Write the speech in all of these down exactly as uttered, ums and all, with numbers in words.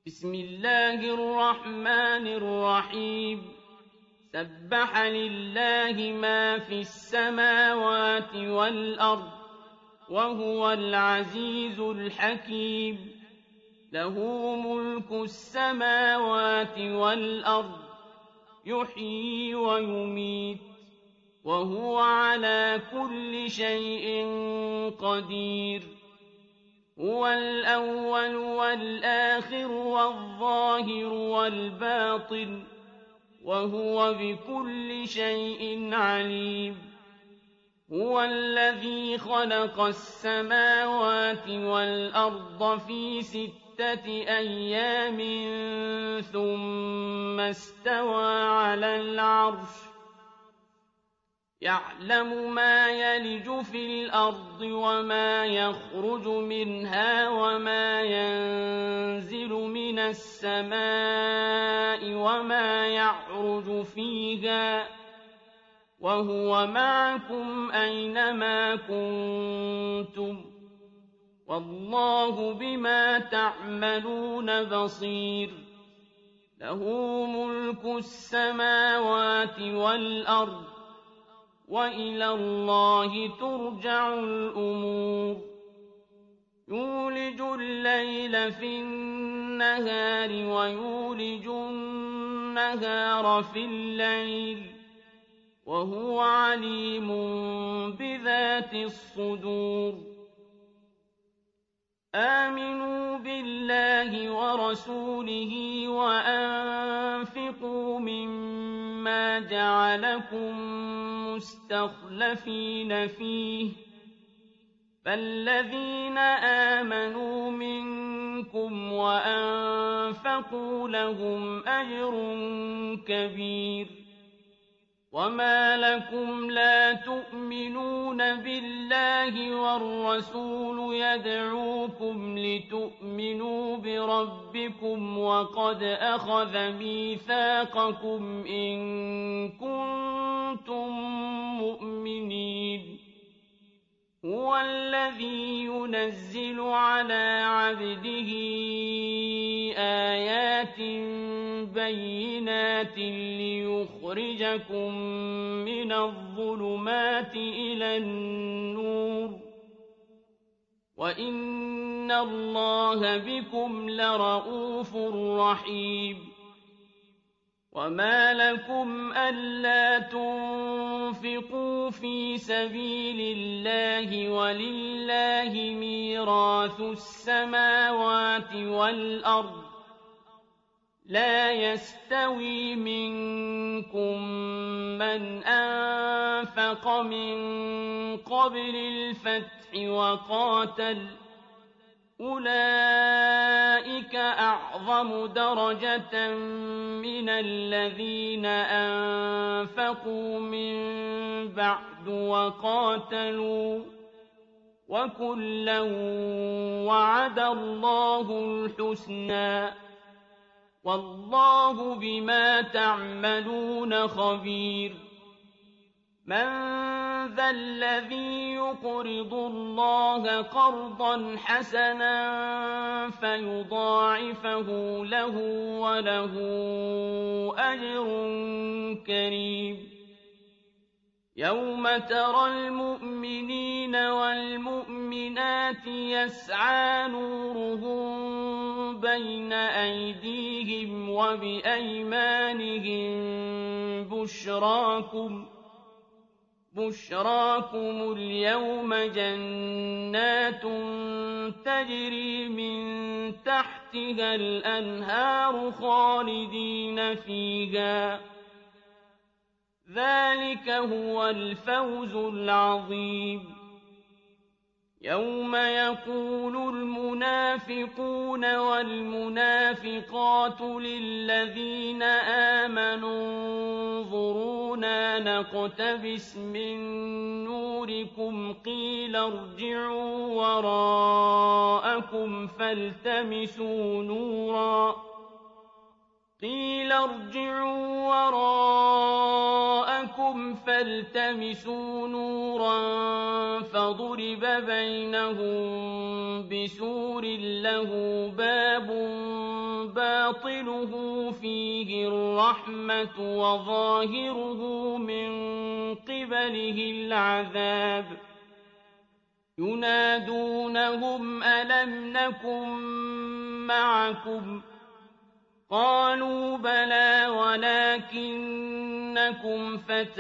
بسم الله الرحمن الرحيم سبح لله ما في السماوات والأرض وهو العزيز الحكيم له ملك السماوات والأرض يحيي ويميت وهو على كل شيء قدير هو الأول والآخر والظاهر والباطن وهو بكل شيء عليم هو الذي خلق السماوات والأرض في ستة أيام ثم استوى على العرش يعلم ما يلج في الأرض وما يخرج منها وما ينزل من السماء وما يعرج فيها وهو معكم أينما كنتم والله بما تعملون بصير له ملك السماوات والأرض وإلى الله ترجع الأمور يولج الليل في النهار ويولج النهار في الليل وهو عليم بذات الصدور آمنوا بالله ورسوله وأنفقوا مما جعلكم مستخلفين فيه فالذين آمنوا منكم وأنفقوا لهم أجر كبير وما لكم لا تؤمنون بالله والرسول يدعوكم لتؤمنوا بربكم وقد أخذ ميثاقكم إن كنتم مؤمنين هو الذي ينزل على عبده آيات بينات ليخرجكم من الظلمات إلى النور وإن الله بكم لرءوف رحيم وما لكم ألا تنفقوا في سبيل الله ولله ميراث السماوات والأرض لا يستوي منكم من أنفق من قبل الفتح وقاتل أولئك أعظم درجة من الذين أنفقوا من بعد وقاتلوا وكلا وعد الله الحسنى والله بما تعملون خبير من ذا الذي يقرض الله قرضا حسنا فيضاعفه له وله أجر كريم يوم ترى المؤمنين والمؤمنات يسعى نورهم بين أيديهم وبأيمانهم بشراكم بشراكم اليوم جنات تجري من تحتها الأنهار خالدين فيها ذلك هو الفوز العظيم يوم يقول المنافقون والمنافقات للذين آمنوا انظرونا نقتبس من نوركم قيل ارجعوا وراءكم فالتمسوا نورا قيل ارجعوا وراءكم فالتمسوا نورا فضرب بينهم بسور له باب باطنه فيه الرحمة وظاهره من قبله العذاب ينادونهم ألم نكن معكم قالوا بلى ولكنكم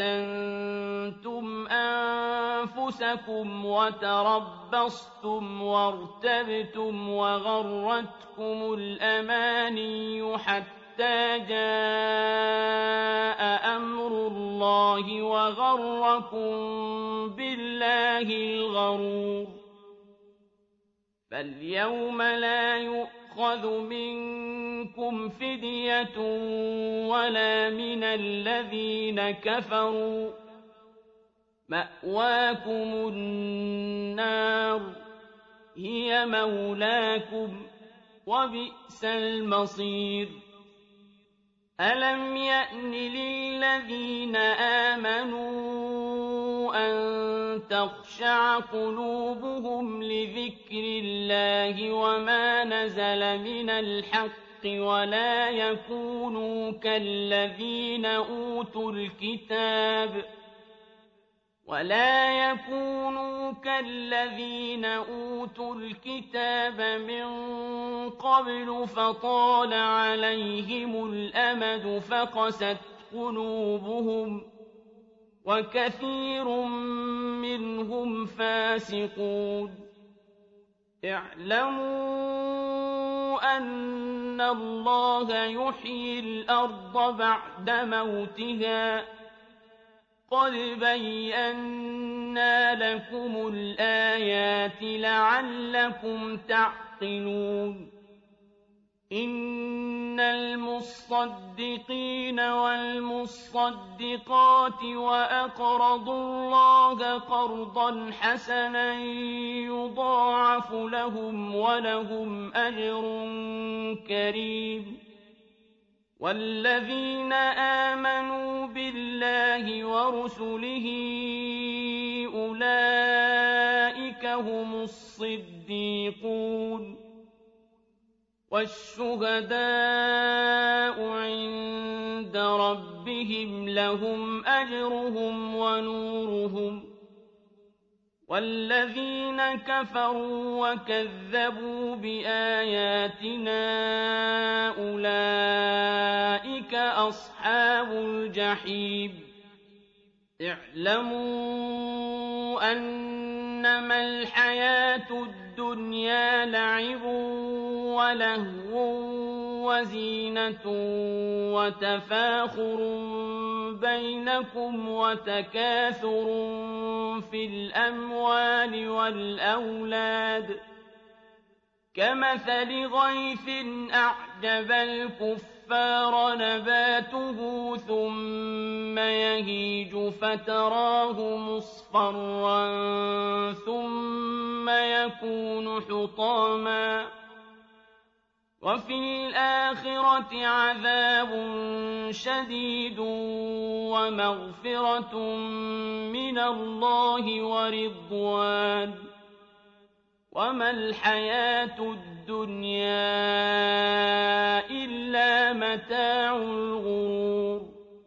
فتنتم أنفسكم وتربصتم وارتبتم وغرتكم الأماني حتى جاء أمر الله وغركم بالله الغرور فاليوم لا يؤخذ منكم فدية ولا من الذين كفروا مأواكم النار هي مولاكم وبئس المصير ألم يأن للذين آمنوا أن تخشع قلوبهم لذكر الله وما نزل من الحق ولا يكونوا كالذين أوتوا الكتاب ولا يكونوا كالذين أوتوا الكتاب من قبل فطال عليهم الأمد فقست قلوبهم وكثير منهم فاسقون اعلموا أن الله يحيي الأرض بعد موتها قد بينا لكم الآيات لعلكم تعقلون إن المصدقين والمصدقات وأقرضوا الله قرضا حسنا يضاعف لهم ولهم أجر كريم والذين آمنوا بالله ورسله أولئك هم الصديقون والشهداء عند ربهم لهم أجرهم ونورهم والذين كفروا وكذبوا بآياتنا أولئك أصحاب الجحيم اعلموا أنما الحياة الدنيا لعب ولهو وزينة وتفاخر بينكم وتكاثر في الأموال والأولاد كمثل غيث أعجب الكفار نباته ثم يهيج فتراه مصفرا ثم يكون حطاما وفي الآخرة عذاب شديد ومغفرة من الله ورضوان وما الحياة الدنيا إلا متاع الغرور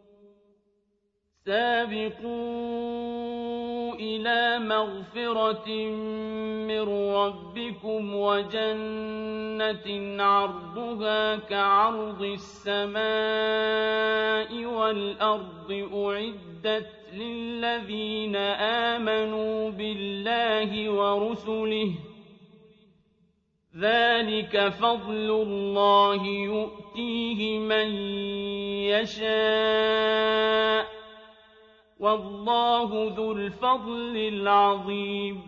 سابقوا إلى مغفرة من ربكم وجنة عرضها كعرض السماء والأرض أعدت للذين آمنوا بالله ورسله ذلك فضل الله يؤتيه من يشاء والله ذو الفضل العظيم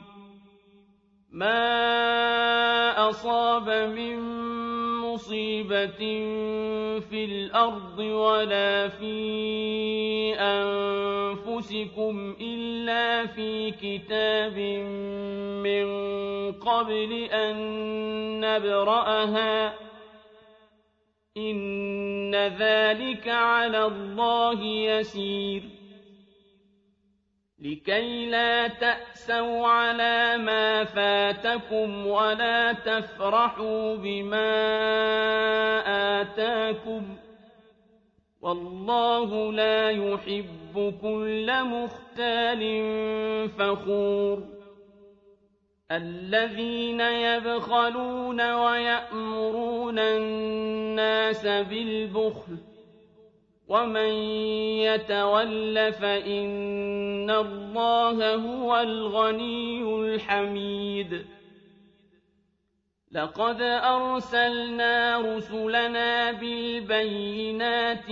ما أصاب من مصيبة في الأرض ولا في أنفسكم إلا في كتاب من قبل أن نبرأها إن ذلك على الله يسير لكي لا تأسوا على ما فاتكم ولا تفرحوا بما آتاكم والله لا يحب كل مختال فخور الذين يبخلون ويأمرون الناس بالبخل ومن يتول فإن الله هو الغني الحميد لقد أرسلنا رسلنا بالبينات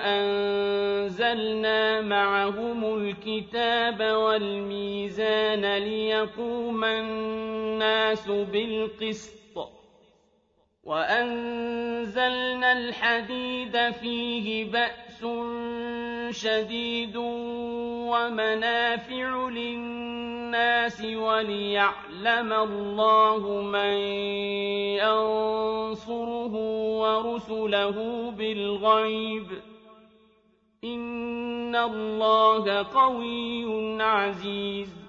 وأنزلنا معهم الكتاب والميزان ليقوم الناس بالقسط وأنزلنا الحديد فيه بأس شديد ومنافع للناس وليعلم الله من ينصره ورسله بالغيب إن الله قوي عزيز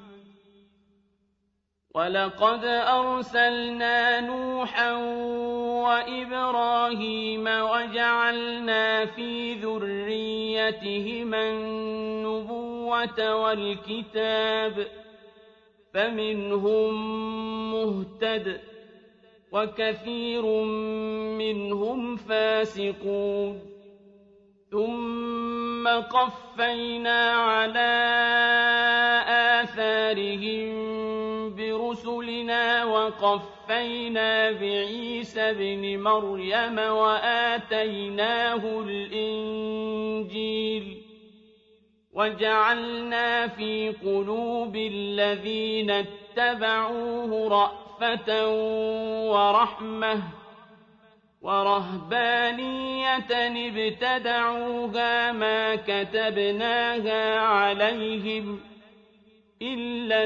ولقد أرسلنا نوحا وإبراهيم وجعلنا في ذريتهما النبوة والكتاب فمنهم مهتد وكثير منهم فاسقون ثم قفينا على آثارهم برسلنا وقفينا بعيسى ابن مريم وآتيناه الإنجيل وجعلنا في قلوب الذين اتبعوه رأفة ورحمة ورهبانية ابتدعوها ما كتبناها عليهم إلا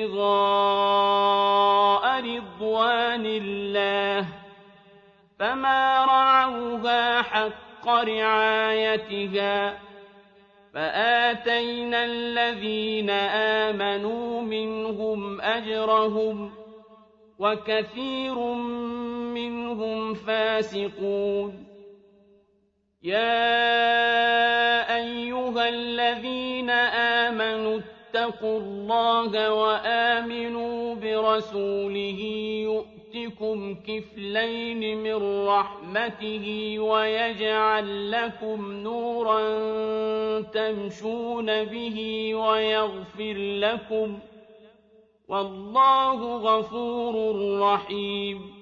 ابتغاء رضوان الله فما رعوها حق رعايتها فآتينا الذين آمنوا منهم أجرهم وكثير منهم فاسقون يا أيها الذين آمنوا اتقوا الله وآمنوا برسوله يؤتكم كفلين من رحمته ويجعل لكم نورا تمشون به ويغفر لكم والله غفور رحيم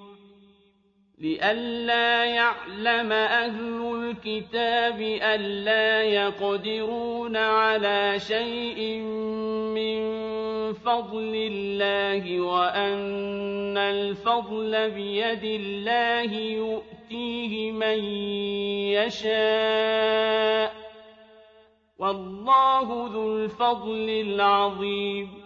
لئلا يعلم أهل الكتاب ألا يقدرون على شيء من فضل الله وأن الفضل بيد الله يؤتيه من يشاء والله ذو الفضل العظيم